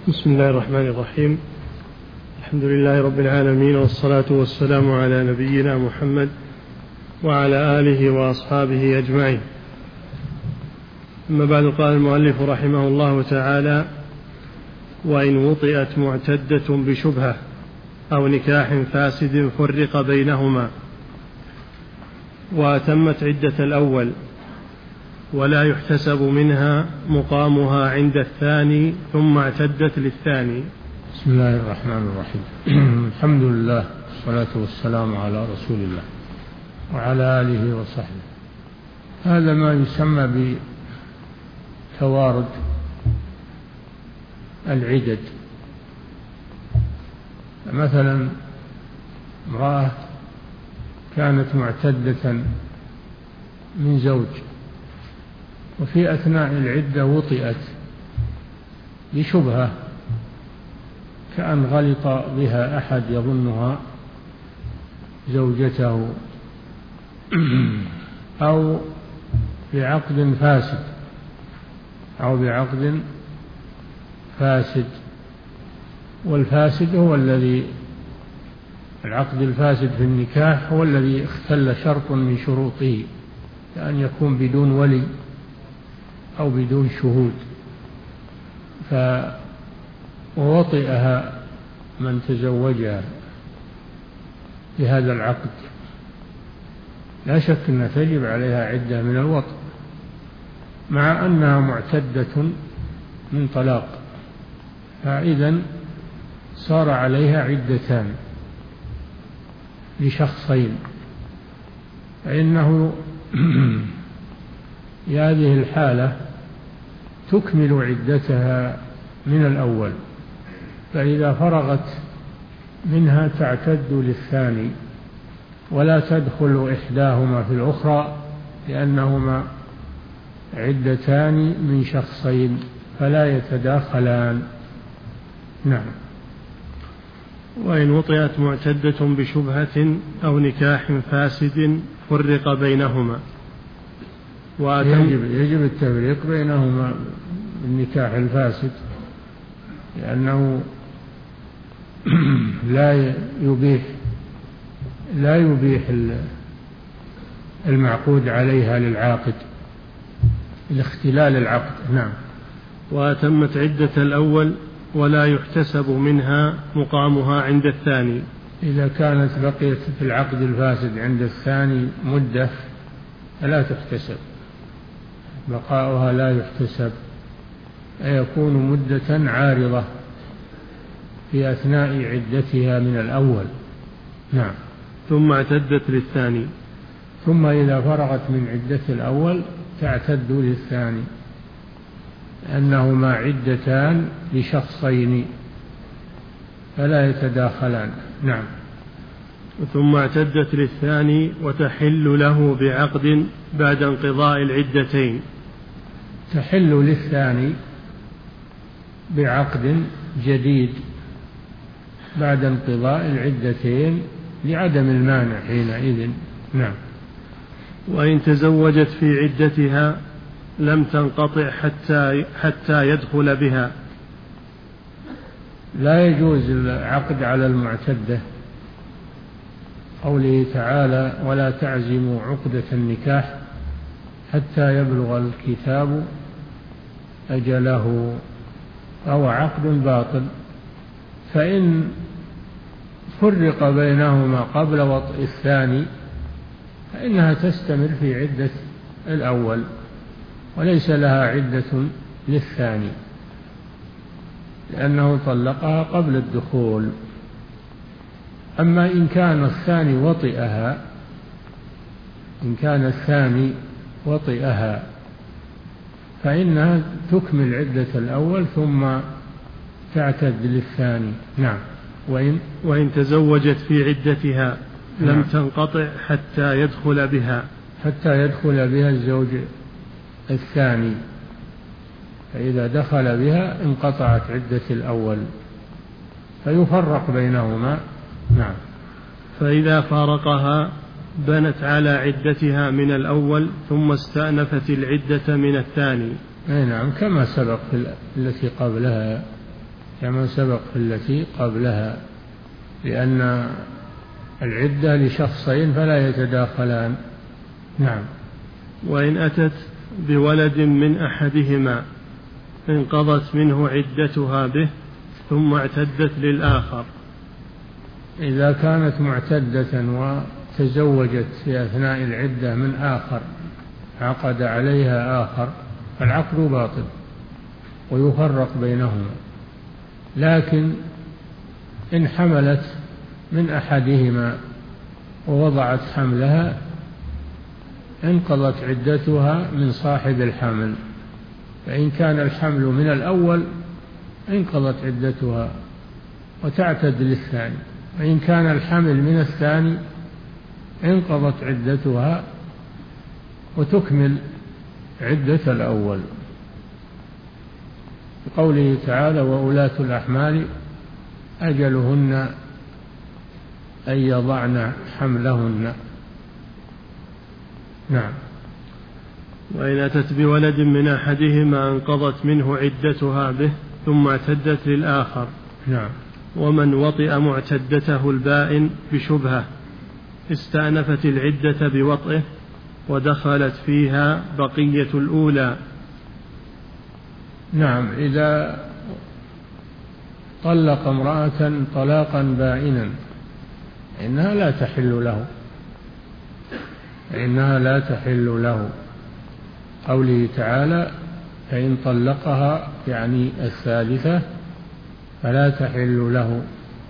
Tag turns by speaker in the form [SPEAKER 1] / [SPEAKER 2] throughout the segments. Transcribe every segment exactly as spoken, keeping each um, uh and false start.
[SPEAKER 1] بسم الله الرحمن الرحيم. الحمد لله رب العالمين، والصلاة والسلام على نبينا محمد وعلى آله وأصحابه أجمعين. أما بعد، قال المؤلف رحمه الله تعالى: وإن وطئت معتدة بشبهة أو نكاح فاسد فرق بينهما وأتمت عدة الأول ولا يحتسب منها مقامها عند الثاني ثم اعتدت للثاني.
[SPEAKER 2] بسم الله الرحمن الرحيم. الحمد لله والصلاة والسلام على رسول الله وعلى آله وصحبه. هذا ما يسمى بتوارد العدد. مثلا امرأة كانت معتدة من زوج، وفي أثناء العدة وطئت بشبهة، كأن غلط بها أحد يظنها زوجته، أو بعقد فاسد أو بعقد فاسد والفاسد هو الذي العقد الفاسد في النكاح هو الذي اختل شرط من شروطه، كأن يكون بدون ولي أو بدون شهود، فوطئها من تزوجها بهذا العقد. لا شك أن تجب عليها عدة من الوطء، مع أنها معتدة من طلاق، فإذا صار عليها عدتان لشخصين، فإنه في هذه الحالة تكمل عدتها من الأول، فإذا فرغت منها تعتد للثاني، ولا تدخل إحداهما في الأخرى، لأنهما عدتان من شخصين فلا يتداخلان. نعم.
[SPEAKER 1] وإن وطئت معتدة بشبهة أو نكاح فاسد فرق بينهما.
[SPEAKER 2] يجب, يجب التفريق بينهما النكاح الفاسد، لأنه لا يبيح لا يبيح المعقود عليها للعاقد لاختلال العقد. نعم.
[SPEAKER 1] وأتمت عدة الأول ولا يحتسب منها مقامها عند الثاني.
[SPEAKER 2] إذا كانت بقيت في العقد الفاسد عند الثاني مدة فلا تحتسب، بقاؤها لا يحتسب، يكون مدة عارضة في أثناء عدتها من الأول. نعم.
[SPEAKER 1] ثم اعتدت للثاني.
[SPEAKER 2] ثم إذا فرغت من عدة الأول تعتد للثاني، لأنهما عدتان لشخصين فلا يتداخلان. نعم.
[SPEAKER 1] ثم اعتدت للثاني وتحل له بعقد بعد انقضاء العدتين.
[SPEAKER 2] تحل للثاني بعقد جديد بعد انقضاء العدتين لعدم المانع حينئذ. نعم.
[SPEAKER 1] وإن تزوجت في عدتها لم تنقطع حتى حتى يدخل بها.
[SPEAKER 2] لا يجوز العقد على المعتدة، قوله تعالى: ولا تعزموا عقدة النكاح حتى يبلغ الكتاب أجله، أو عقد باطل، فإن فرق بينهما قبل وطء الثاني فإنها تستمر في عدة الأول وليس لها عدة للثاني، لأنه طلقها قبل الدخول. أما إن كان الثاني وطئها إن كان الثاني وطئها فإنها تكمل عدة الأول ثم تعتد للثاني. نعم.
[SPEAKER 1] وإن, وإن تزوجت في عدتها لم نعم. تنقطع حتى يدخل بها
[SPEAKER 2] حتى يدخل بها الزوج الثاني، فإذا دخل بها انقطعت عدة الأول، فيفرق بينهما. نعم.
[SPEAKER 1] فإذا فارقها بنت على عدتها من الأول ثم استأنفت العدة من الثاني.
[SPEAKER 2] أي نعم، كما سبق في التي قبلها. كما سبق في التي قبلها، لأن العدة لشخصين فلا يتداخلان. نعم.
[SPEAKER 1] وإن أتت بولد من أحدهما انقضت منه عدتها به ثم اعتدت للآخر.
[SPEAKER 2] إذا كانت معتدة وتزوجت في أثناء العدة من آخر عقد عليها آخر فالعقد باطل ويفرق بينهما، لكن إن حملت من أحدهما ووضعت حملها انقضت عدتها من صاحب الحمل، فإن كان الحمل من الأول انقضت عدتها وتعتد للثاني، وإن كان الحمل من الثاني انقضت عدتها وتكمل عدة الأول. بقوله تعالى: وأولاة الأحمال أجلهن أن يضعن حملهن. نعم.
[SPEAKER 1] وإن أتت بولد من أحدهما انقضت منه عدتها به ثم اعتدت للآخر.
[SPEAKER 2] نعم.
[SPEAKER 1] ومن وطئ معتدته البائن بشبهة استأنفت العدة بوطئه ودخلت فيها بقية الأولى.
[SPEAKER 2] نعم. إذا طلق امرأة طلاقا بائنا إنها لا تحل له، إنها لا تحل له. قوله تعالى: فإن طلقها يعني الثالثة فلا تحل له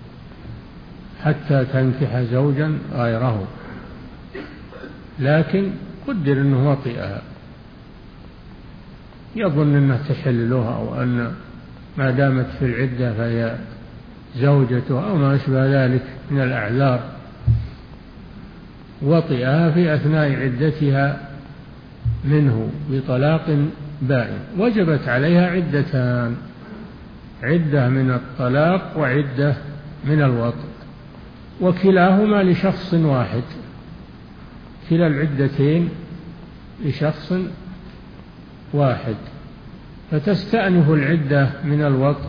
[SPEAKER 2] حتى تنكح زوجا غيره، لكن قدر أنه وطئها يظن أنها تحل له، أو أن ما دامت في العدة فهي زوجته أو ما أشبه ذلك من الأعذار، وطئها في أثناء عدتها منه بطلاق بائن، وجبت عليها عدتان: عدة من الطلاق وعدة من الوطء، وكلاهما لشخص واحد، كلا العدتين لشخص واحد، فتستأنف العدة من الوطء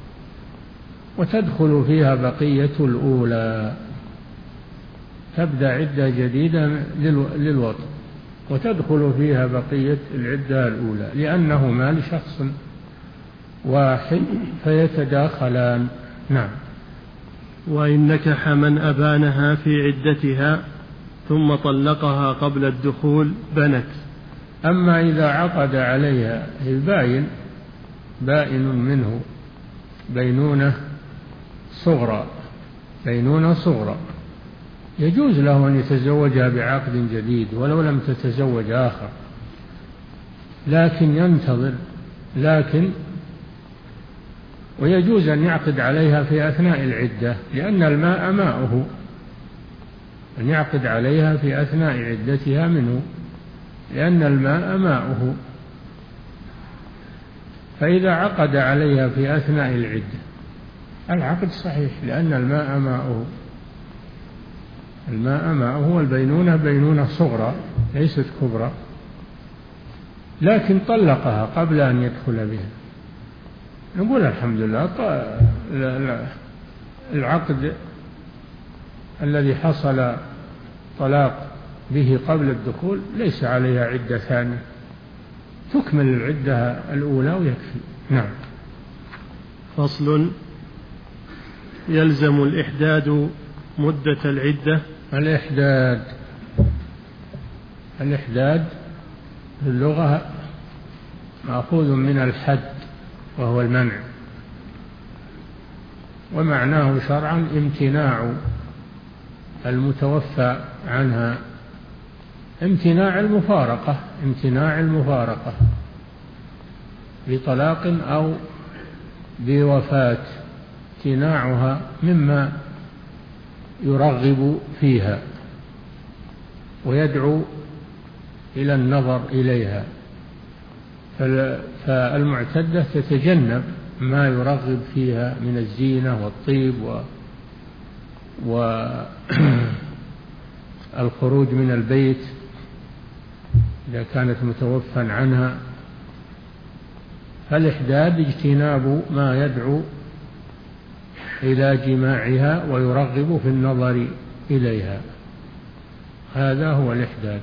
[SPEAKER 2] وتدخل فيها بقية الأولى، تبدأ عدة جديدة للوطء وتدخل فيها بقية العدة الأولى، لأنهما لشخص واحد فيتداخلان. نعم.
[SPEAKER 1] وإن نكح من أبانها في عدتها ثم طلقها قبل الدخول بنت.
[SPEAKER 2] أما إذا عقد عليها الباين بائن منه بينونة صغرى بينونة صغرى يجوز له أن يتزوجها بعقد جديد ولو لم تتزوج آخر، لكن ينتظر لكن ويجوز أن يعقد عليها في أثناء العدة، لأن الماء ماؤه، أن يعقد عليها في أثناء عدتها منه، لأن الماء ماؤه. فإذا عقد عليها في أثناء العدة العقد صحيح، لأن الماء ماؤه، الماء ماؤه، والبينونة بينونة صغرى ليست كبرى، لكن طلقها قبل أن يدخل بها، نقول الحمد لله العقد الذي حصل طلاق به قبل الدخول ليس عليها عدة ثانية، تكمل العدة الأولى ويكفي. نعم.
[SPEAKER 1] فصل: يلزم الإحداد مدة العدة.
[SPEAKER 2] الإحداد الإحداد في اللغة مأخوذ من الحد وهو المنع، ومعناه شرعا امتناع المتوفى عنها، امتناع المفارقة امتناع المفارقة بطلاق أو بوفاة، امتناعها مما يرغب فيها ويدعو إلى النظر إليها، فالمعتدة تتجنب ما يرغب فيها من الزينة والطيب والخروج من البيت إذا كانت متوفى عنها. فالإحداد اجتناب ما يدعو إلى جماعها ويرغب في النظر إليها. هذا هو الإحداد،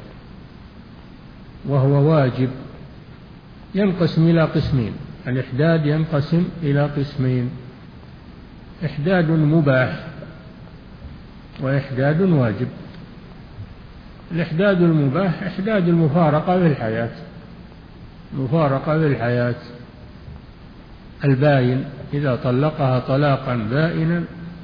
[SPEAKER 2] وهو واجب. ينقسم إلى قسمين، الإحداد ينقسم إلى قسمين: إحداد مباح وإحداد واجب. الإحداد المباح إحداد المفارقة في الحياة، مفارقة في الحياة الباين، إذا طلقها طلاقا بائنا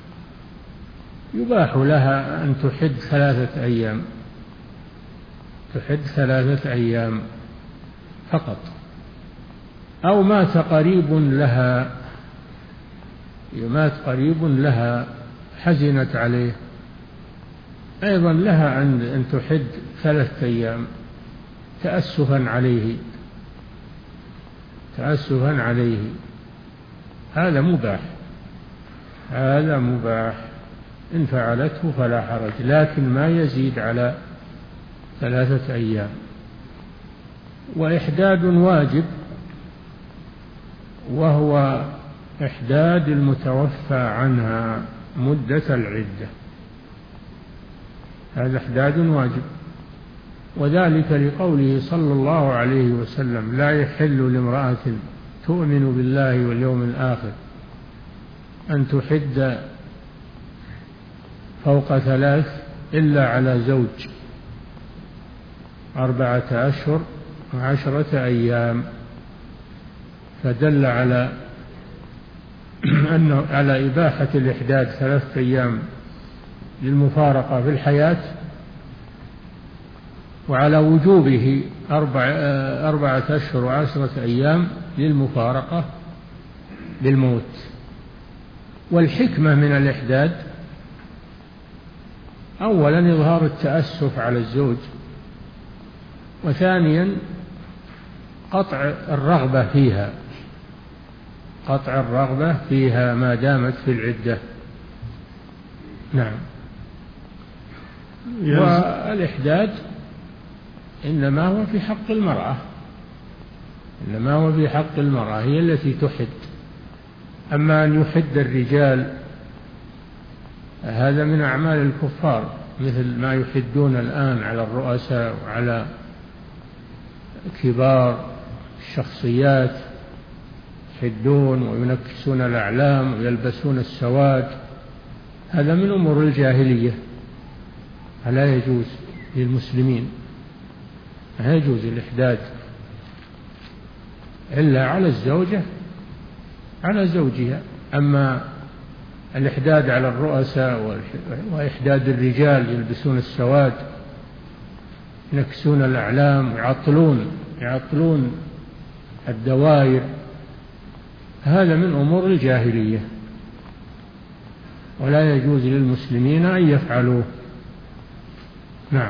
[SPEAKER 2] يباح لها أن تحد ثلاثة أيام، تحد ثلاثة أيام فقط. أو مات قريب لها، مات قريب لها حزنت عليه، أيضا لها أن تحد ثلاثة أيام تأسفا عليه، تأسفا عليه. هذا مباح، هذا مباح إن فعلته فلا حرج، لكن ما يزيد على ثلاثة أيام. وإحداد واجب وهو إحداد المتوفى عنها مدة العدة، هذا إحداد واجب، وذلك لقوله صلى الله عليه وسلم: لا يحل لامرأة تؤمن بالله واليوم الآخر أن تحد فوق ثلاث إلا على زوج أربعة أشهر وعشرة أيام. فدل على أنه على إباحة الإحداد ثلاثة أيام للمفارقة في الحياة، وعلى وجوبه أربع أربعة أشهر وعشرة أيام للمفارقة بالموت. والحكمة من الإحداد أولا إظهار التأسف على الزوج، وثانيا قطع الرغبة فيها، قطع الرغبة فيها ما دامت في العدة. نعم. والإحداد إنما هو في حق المرأة، إنما هو في حق المرأة، هي التي تحد. أما أن يحد الرجال هذا من أعمال الكفار، مثل ما يحدون الآن على الرؤساء وعلى كبار الشخصيات، يحدون وينكسون الأعلام ويلبسون السواد، هذا من أمور الجاهلية، فلا يجوز للمسلمين، لا يجوز الإحداد إلا على الزوجة، على زوجها. أما الإحداد على الرؤساء وإحداد الرجال يلبسون السواد ينكسون الأعلام ويعطلون يعطلون الدوائر، هذا من أمور الجاهلية ولا يجوز للمسلمين أن يفعلوه. نعم.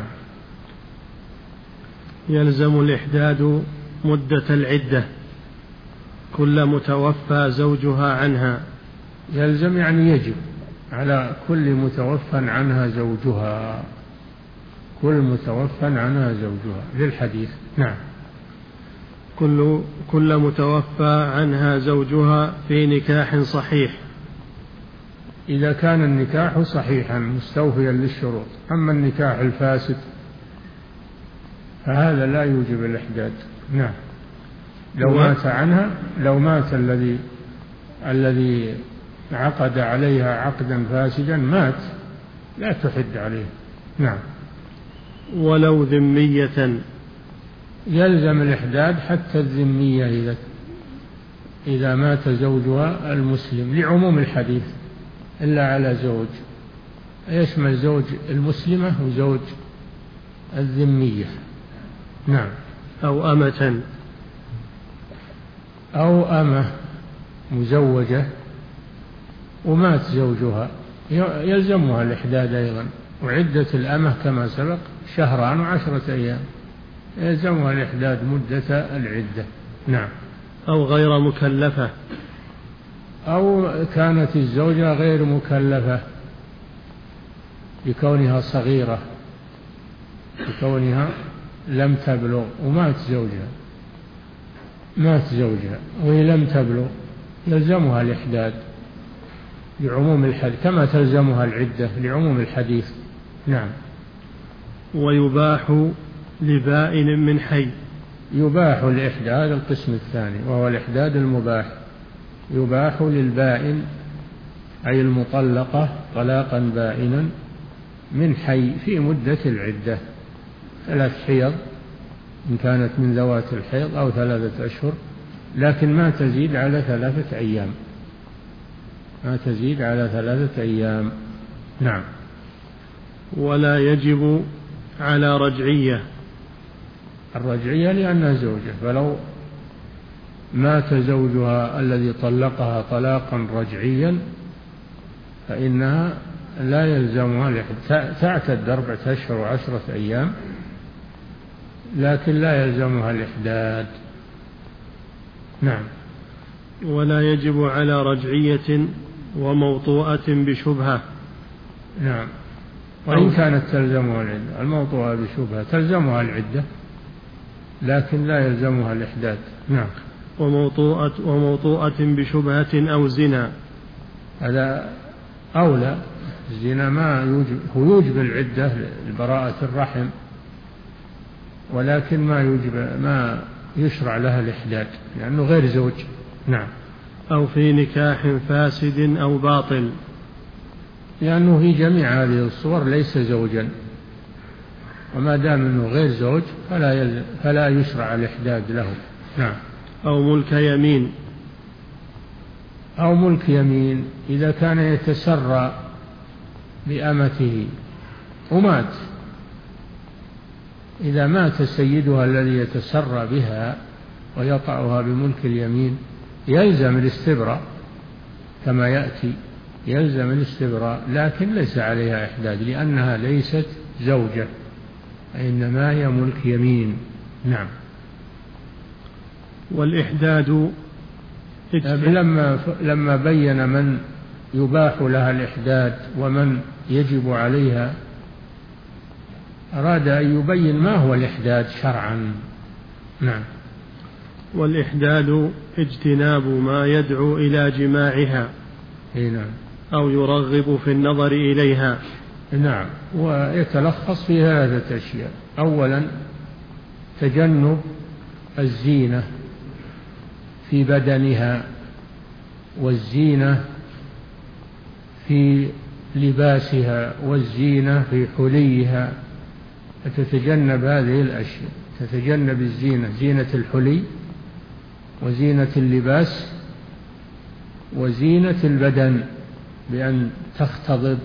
[SPEAKER 1] يلزم الإحداد مدة العدة كل متوفى زوجها عنها.
[SPEAKER 2] يلزم يعني يجب على كل متوفى عنها زوجها، كل متوفى عنها زوجها للحديث. نعم.
[SPEAKER 1] كل كل متوفى عنها زوجها في نكاح صحيح،
[SPEAKER 2] إذا كان النكاح صحيحا مستوفيا للشروط. أما النكاح الفاسد فهذا لا يوجب الإحداد. نعم. لو مات عنها، لو مات الذي الذي عقد عليها عقدا فاسدا مات، لا تحد عليه. نعم.
[SPEAKER 1] ولو ذمية،
[SPEAKER 2] يلزم الإحداد حتى الذمية إذا إذا مات زوجها المسلم، لعموم الحديث إلا على زوج، يشمل زوج المسلمة وزوج الذمية. نعم.
[SPEAKER 1] أو أمة،
[SPEAKER 2] أو أمة مزوجة ومات زوجها يلزمها الإحداد أيضا. وعدة الأمة كما سبق شهران وعشرة أيام، يلزمها الإحداد مدة العدة. نعم.
[SPEAKER 1] أو غير مكلفة،
[SPEAKER 2] أو كانت الزوجة غير مكلفة بكونها صغيرة، بكونها لم تبلغ ومات زوجها، مات زوجها وهي لم تبلغ، يلزمها الإحداد. لعموم الحديث كما تلزمها العدة لعموم الحديث. نعم.
[SPEAKER 1] ويباح لبائن من حي.
[SPEAKER 2] يباح الإحداد القسم الثاني وهو الإحداد المباح. يباح للبائن أي المطلقة طلاقا بائنا من حي في مدة العدة ثلاث حيض إن كانت من ذوات الحيض أو ثلاثة أشهر، لكن ما تزيد على ثلاثة أيام ما تزيد على ثلاثة أيام. نعم.
[SPEAKER 1] ولا يجب على رجعية.
[SPEAKER 2] الرجعية لأنها زوجة، فلو مات زوجها الذي طلقها طلاقا رجعيا فإنها لا يلزمها تعتد أربعة أشهر وعشرة أيام، لكن لا يلزمها الإحداد. نعم.
[SPEAKER 1] ولا يجب على رجعية وموطوءة بشبهة.
[SPEAKER 2] نعم. وإن كانت تلزمها العدة، الموطوءة بشبهة تلزمها العدة لكن لا يلزمها الإحداد. نعم.
[SPEAKER 1] وموطوءة, وموطوءة بشبهة أو زنا،
[SPEAKER 2] هذا أولى. الزنا ما يوجب، هو يوجب العدة لبراءة الرحم، ولكن ما يوجب ما يشرع لها الإحداد لأنه غير زوج. نعم.
[SPEAKER 1] أو في نكاح فاسد أو باطل،
[SPEAKER 2] لأنه في جميع هذه الصور ليس زوجا، وما دام أنه غير زوج فلا فلا يشرع الإحداد له. نعم.
[SPEAKER 1] أو ملك يمين.
[SPEAKER 2] أو ملك يمين إذا كان يتسرى بأمته ومات، إذا مات سيدها الذي يتسرى بها ويطأها بملك اليمين يلزم الاستبراء كما يأتي، يلزم الاستبراء، لكن ليس عليها إحداد لأنها ليست زوجة، إنما هي ملك يمين. نعم.
[SPEAKER 1] والإحداد
[SPEAKER 2] لما لما بين من يباح لها الإحداد ومن يجب عليها أراد أن يبين ما هو الإحداد شرعا. نعم.
[SPEAKER 1] والإحداد اجتناب ما يدعو إلى جماعها.
[SPEAKER 2] نعم.
[SPEAKER 1] أو يرغب في النظر إليها.
[SPEAKER 2] نعم. ويتلخص في ثلاثة أشياء: أولا تجنب الزينة في بدنها والزينة في لباسها والزينة في حليها، فتتجنب هذه الأشياء، تتجنب الزينة، زينة الحلي وزينة اللباس وزينة البدن بأن تختضب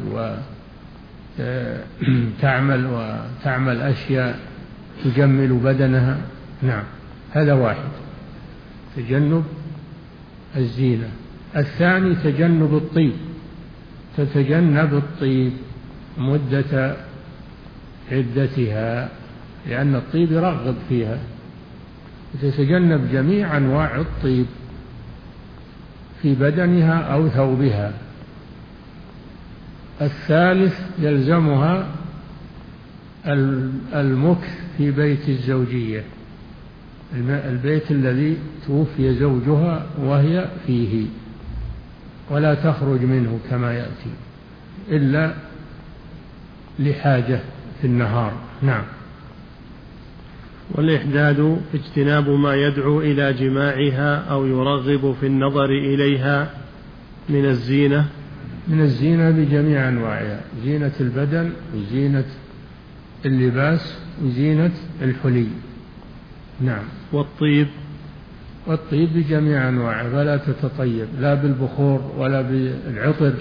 [SPEAKER 2] وتعمل وتعمل أشياء تجمل بدنها. نعم. هذا واحد، تجنب الزينة. الثاني تجنب الطيب، تتجنب الطيب مدة عدتها لأن الطيب يرغب فيها، تتجنب جميع أنواع الطيب في بدنها أو ثوبها. الثالث يلزمها المكث في بيت الزوجية، البيت الذي توفي زوجها وهي فيه، ولا تخرج منه كما يأتي إلا لحاجة في النهار. نعم.
[SPEAKER 1] والإحداد اجتناب ما يدعو إلى جماعها أو يرغب في النظر إليها من الزينة
[SPEAKER 2] من الزينة بجميع أنواعها، زينة البدن وزينة اللباس وزينة الحلي. نعم.
[SPEAKER 1] والطيب
[SPEAKER 2] والطيب بجميع أنواعه، فلا تتطيب لا بالبخور ولا بالعطر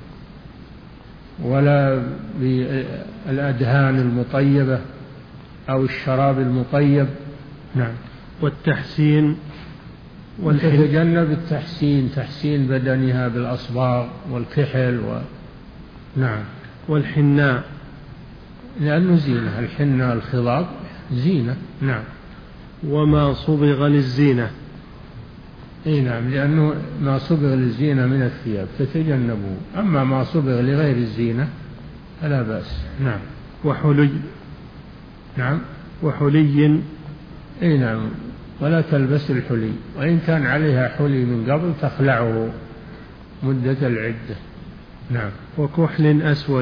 [SPEAKER 2] ولا بالأدهان المطيبة أو الشراب المطيب. نعم.
[SPEAKER 1] والتحسين
[SPEAKER 2] وتتجنب التحسين، تحسين بدنها بالأصباغ والكحل و... نعم.
[SPEAKER 1] والحناء
[SPEAKER 2] لأنه زينة، الحناء الخضاب زينة. نعم.
[SPEAKER 1] وما صبغ للزينة.
[SPEAKER 2] اي نعم، لأنه ما صبغ للزينة من الثياب تتجنبه، أما ما صبغ لغير الزينة فلا بأس. نعم.
[SPEAKER 1] وحلي.
[SPEAKER 2] نعم.
[SPEAKER 1] وحلي.
[SPEAKER 2] اي نعم، ولا تلبس الحلي، وإن كان عليها حلي من قبل تخلعه مدة العدة. نعم.
[SPEAKER 1] وكحل أسود.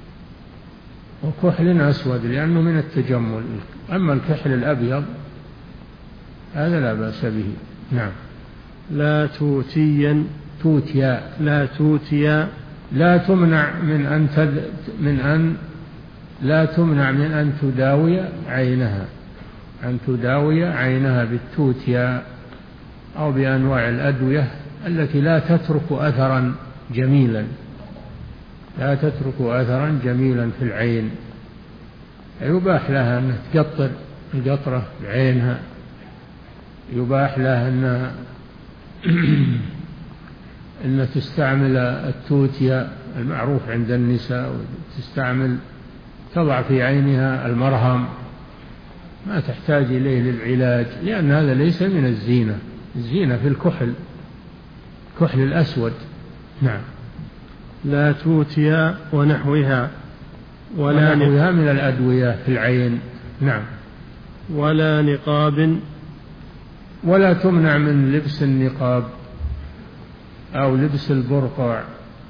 [SPEAKER 2] وكحل أسود لأنه من التجمل. أما الكحل الأبيض هذا لا بأس به. نعم.
[SPEAKER 1] لا توتيا.
[SPEAKER 2] توتيا.
[SPEAKER 1] لا توتيا.
[SPEAKER 2] لا تمنع من أن تد من أن لا تمنع من أن تداوي عينها أن تداوي عينها بالتوتيا أو بأنواع الأدوية التي لا تترك أثرا جميلا لا تترك أثرا جميلا في العين. يباح لها أن تقطر القطرة بعينها، يباح لها أن أن تستعمل التوتيا المعروف عند النساء، وتستعمل تضع في عينها المرهم، ما تحتاج إليه للعلاج، لأن هذا ليس من الزينة. الزينة في الكحل، كحل الأسود. نعم.
[SPEAKER 1] لا توتيا ونحوها
[SPEAKER 2] ولا ونحوها من الأدوية في العين. نعم.
[SPEAKER 1] ولا نقاب.
[SPEAKER 2] ولا تمنع من لبس النقاب أو لبس البرقع،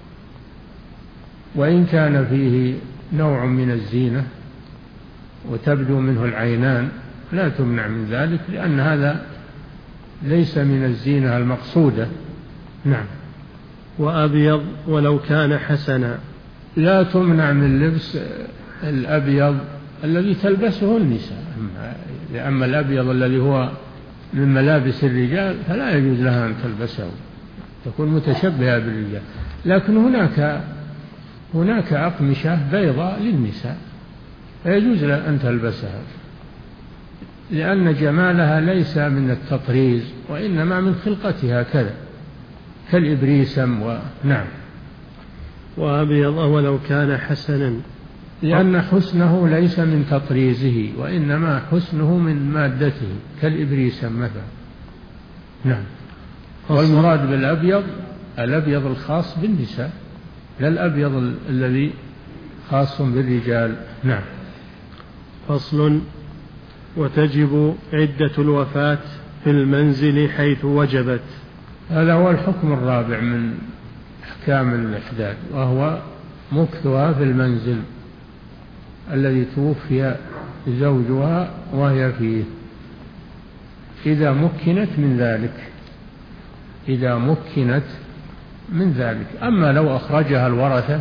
[SPEAKER 2] وإن كان فيه نوع من الزينة وتبدو منه العينان لا تمنع من ذلك، لأن هذا ليس من الزينة المقصودة. نعم.
[SPEAKER 1] وأبيض ولو كان حسنا.
[SPEAKER 2] لا تمنع من لبس الأبيض الذي تلبسه النساء. أما الأبيض الذي هو من ملابس الرجال فلا يجوز لها أن تلبسه، تكون متشبهة بالرجال. لكن هناك هناك أقمشة بيضاء للنساء فيجوز لها أن تلبسها، لأن جمالها ليس من التطريز وإنما من خلقتها كذا، كالإبريسم. ونعم.
[SPEAKER 1] وأبيض ولو كان حسنا،
[SPEAKER 2] لأن حسنه ليس من تطريزه وإنما حسنه من مادته، كالإبريسم مثلا. نعم. والمراد بالأبيض الأبيض الخاص بالنساء، لا الأبيض الذي خاص بالرجال. نعم.
[SPEAKER 1] فصل. وتجب عدة الوفاة في المنزل حيث وجبت.
[SPEAKER 2] هذا هو الحكم الرابع من أحكام الإحداد، وهو مكثها في المنزل الذي توفي زوجها وهي فيه، إذا مكنت من ذلك إذا مكنت من ذلك. أما لو أخرجها الورثة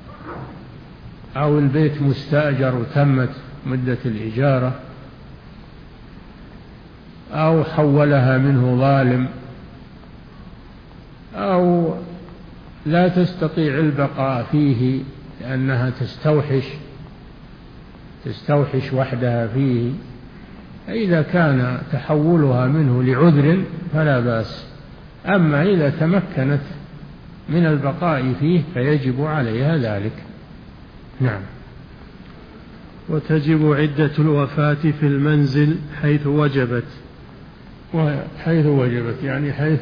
[SPEAKER 2] أو البيت مستأجر وتمت مدة الإجارة أو حولها منه ظالم أو لا تستطيع البقاء فيه لأنها تستوحش تستوحش وحدها فيه، فإذا كان تحولها منه لعذر فلا بأس. أما إذا تمكنت من البقاء فيه فيجب عليها ذلك. نعم.
[SPEAKER 1] وتجب عدة الوفاة في المنزل حيث وجبت.
[SPEAKER 2] وحيث وجبت يعني حيث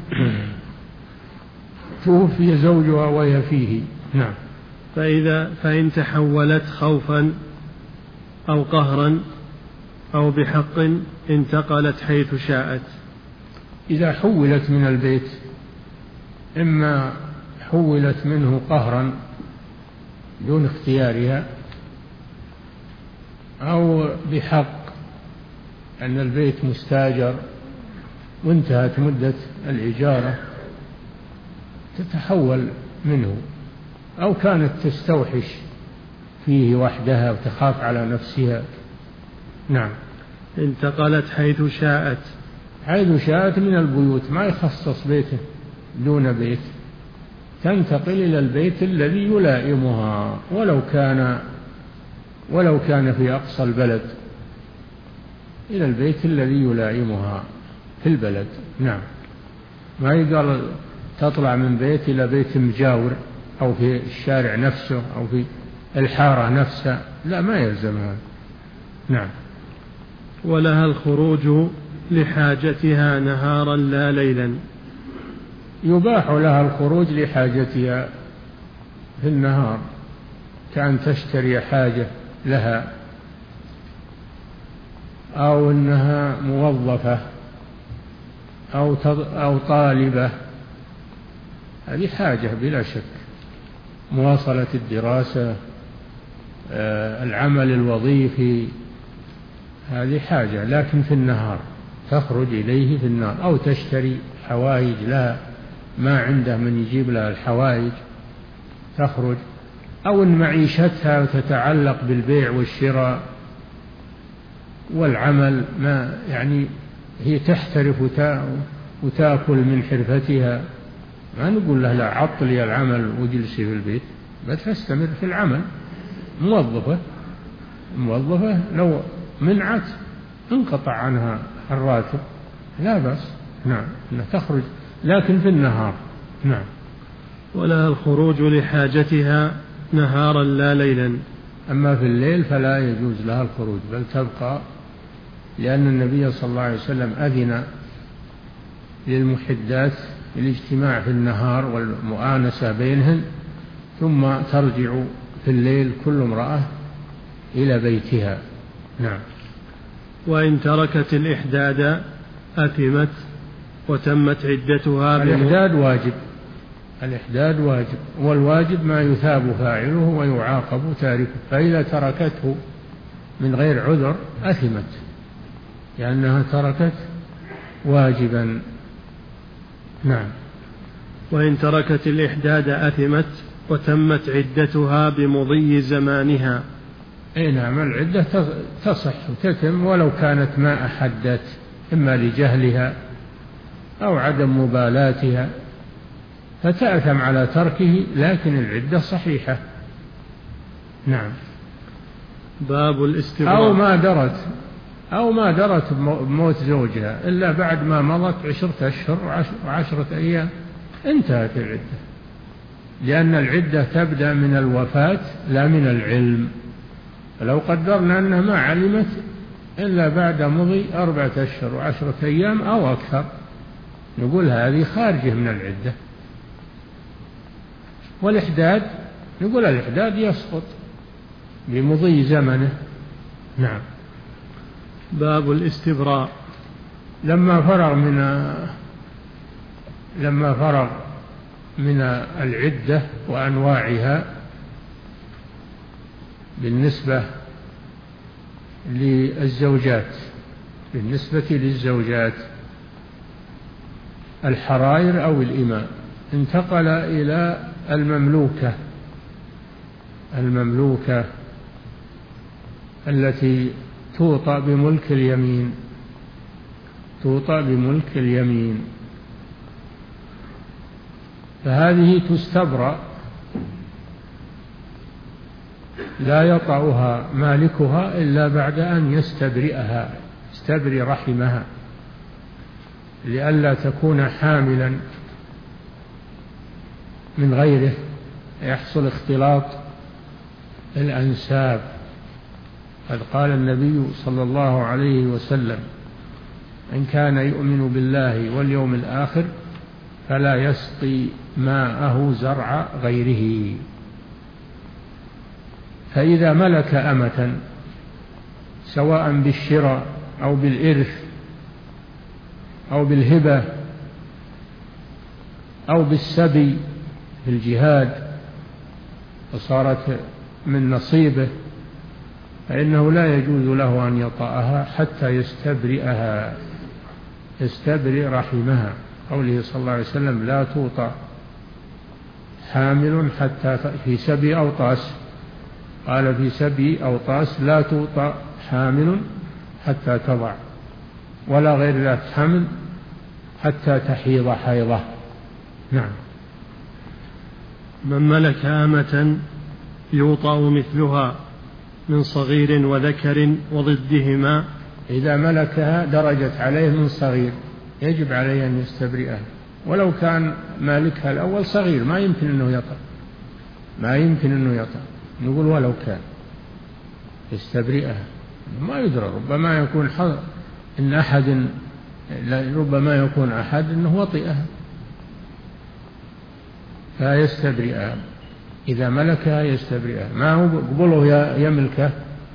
[SPEAKER 2] توفي زوجها وهي فيه. نعم.
[SPEAKER 1] فإذا فإن تحولت خوفا أو قهرا أو بحق انتقلت حيث شاءت.
[SPEAKER 2] إذا حولت من البيت، إما حولت منه قهرا دون اختيارها أو بحق أن البيت مستاجر وانتهت مدة الإجارة تتحول منه، أو كانت تستوحش فيه وحدها وتخاف على نفسها. نعم.
[SPEAKER 1] انتقلت حيث شاءت.
[SPEAKER 2] حيث شاءت من البيوت، ما يخصص بيته دون بيت، تنتقل إلى البيت الذي يلائمها ولو كان ولو كان في أقصى البلد، إلى البيت الذي يلائمها في البلد. نعم. ما يقال تطلع من بيت إلى بيت مجاور أو في الشارع نفسه أو في الحارة نفسها، لا، ما يلزم هذا. نعم.
[SPEAKER 1] ولها الخروج لحاجتها نهارا لا ليلا.
[SPEAKER 2] يباح لها الخروج لحاجتها في النهار، كأن تشتري حاجة لها أو أنها موظفة أو أو طالبة، هذه حاجة بلا شك، مواصلة الدراسة، العمل الوظيفي، هذه حاجة. لكن في النهار تخرج إليه في النهار، أو تشتري حوائج لها، ما عنده من يجيب لها الحوائج تخرج، أو إن معيشتها تتعلق بالبيع والشراء والعمل، ما يعني هي تحترف وتأكل من حرفتها، ما نقول لها لا عطلي العمل وجلسي في البيت، بس تستمر في العمل. موظفة موظفة لو منعت انقطع عنها الراتب، لا بأس، نعم، أنها تخرج لكن في النهار. نعم.
[SPEAKER 1] ولها الخروج لحاجتها نهارا لا ليلا.
[SPEAKER 2] أما في الليل فلا يجوز لها الخروج، بل تبقى، لأن النبي صلى الله عليه وسلم أذن للمحدات الاجتماع في النهار والمؤانسة بينهن، ثم ترجع في الليل كل امرأة إلى بيتها. نعم.
[SPEAKER 1] وإن تركت الإحداد أثمت وتمت عدتها.
[SPEAKER 2] الإحداد واجب، الإحداد واجب، والواجب ما يثاب فاعله ويعاقب تاركه، فإذا تركته من غير عذر أثمت، لأنها تركت واجبا. نعم.
[SPEAKER 1] وإن تركت الإحداد أثمت وتمت عدتها بمضي زمانها.
[SPEAKER 2] أي نعم، العدة تصح وتتم ولو كانت ما أحدت، إما لجهلها أو عدم مبالاتها، فتأثم على تركه، لكن العدة صحيحة. نعم.
[SPEAKER 1] باب الاستبراء.
[SPEAKER 2] أو ما درت أو ما درت بموت زوجها إلا بعد ما مضت عشرة أشهر وعشرة أيام، انتهت العدة، لأن العدة تبدأ من الوفاة لا من العلم. فلو قدرنا أنها ما علمت إلا بعد مضي أربعة أشهر وعشرة أيام أو أكثر، نقول هذه خارجة من العدة. والإحداد نقول الإحداد يسقط بمضي زمنه. نعم.
[SPEAKER 1] باب الاستبراء.
[SPEAKER 2] لما فرغ من لما فرغ من العدة وأنواعها بالنسبة للزوجات بالنسبة للزوجات الحرائر أو الإماء، انتقل إلى المملوكة المملوكة التي توطأ بملك اليمين توطأ بملك اليمين فهذه تستبرأ، لا يطأها مالكها إلا بعد أن يستبرئها، يستبرئ رحمها، لئلا تكون حاملا من غيره، يحصل اختلاط الأنساب. قد قال النبي صلى الله عليه وسلم: إن كان يؤمن بالله واليوم الآخر فلا يسقي ماءه زرع غيره. فإذا ملك أمة سواء بالشراء أو بالإرث أو بالهبة أو بالسبي في الجهاد وصارت من نصيبه، فإنه لا يجوز له أن يطأها حتى يستبرئها يستبرئ رحمها. قوله صلى الله عليه وسلم: لا توطأ حامل حتى في سبي أوطاس، قال في سبي أوطاس: لا توطأ حامل حتى تضع، ولا غير ذات حمل حتى تحيض حيضة. نعم.
[SPEAKER 1] من ملك أمة يوطأ مثلها من صغير وذكر وضدهما.
[SPEAKER 2] إذا ملكها درجت عليه من صغير يجب عليه أن يستبرئها، ولو كان مالكها الأول صغير ما يمكن أنه يطأ ما يمكن أنه يطأ نقول ولو كان يستبرئها، ما يدرى، ربما يكون حظ إن أحد ربما يكون أحد أنه وطئها فيستبرئها. إذا ملكها يستبرئها، ما هو قبله يملكه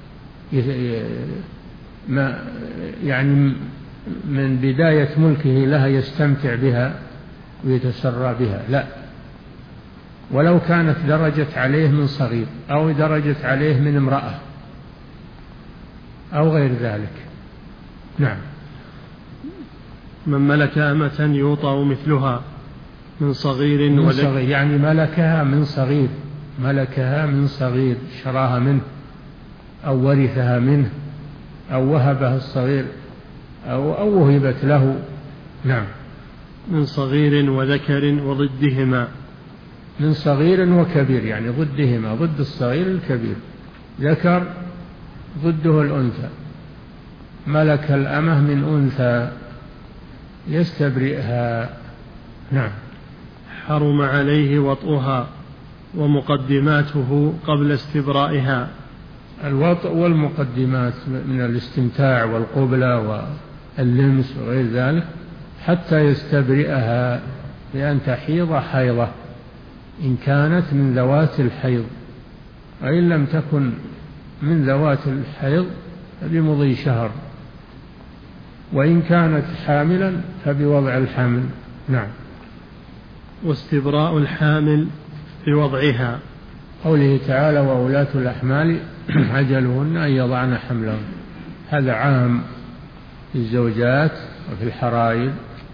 [SPEAKER 2] ما يعني من بداية ملكه لها يستمتع بها ويتسرى بها، لا، ولو كانت درجت عليه من صغير أو درجت عليه من امرأة أو غير ذلك. نعم.
[SPEAKER 1] من ملك أمة يوطأ مثلها من صغير
[SPEAKER 2] من
[SPEAKER 1] ولك
[SPEAKER 2] صغير يعني ملكها من صغير، ملكها من صغير، شراها منه أو ورثها منه أو وهبها الصغير أو, أو وهبت له. نعم.
[SPEAKER 1] من صغير وذكر وضدهما.
[SPEAKER 2] من صغير وكبير يعني ضدهما، ضد الصغير الكبير، ذكر ضده الأنثى. ملك الأمة من أنثى يستبرئها. نعم.
[SPEAKER 1] حرم عليه وطئها ومقدماته قبل استبرائها.
[SPEAKER 2] الوطء والمقدمات من الاستمتاع والقبلة واللمس وغير ذلك حتى يستبرئها بأن تحيض حيضة إن كانت من ذوات الحيض، وإن لم تكن من ذوات الحيض فبمضي شهر، وإن كانت حاملا فبوضع الحمل. نعم.
[SPEAKER 1] واستبراء الحامل بوضعها.
[SPEAKER 2] قوله تعالى وأولاة الأحمال أجلهن أن يضعن حملهن، هذا عام في الزوجات وفي الحرائر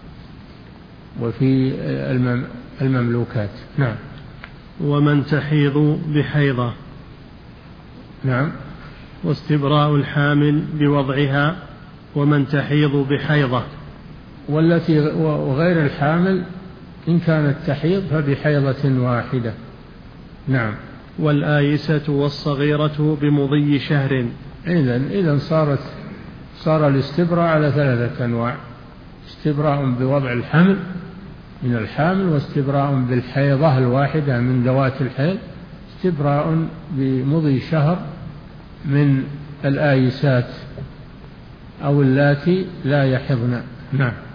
[SPEAKER 2] وفي المملوكات. نعم.
[SPEAKER 1] ومن تحيض بحيضة.
[SPEAKER 2] نعم.
[SPEAKER 1] واستبراء الحامل بوضعها ومن تحيض بحيضة.
[SPEAKER 2] والتي وغير الحامل إن كانت تحيض فبحيضة واحدة. نعم.
[SPEAKER 1] والآيسة والصغيرة بمضي شهر.
[SPEAKER 2] إذن إذن صارت صار الاستبراء على ثلاثة أنواع: استبراء بوضع الحمل من الحامل، واستبراء بالحيضة الواحدة من ذوات الحيض، استبراء بمضي شهر من الآيسات أو اللاتي لا يحضن. نعم.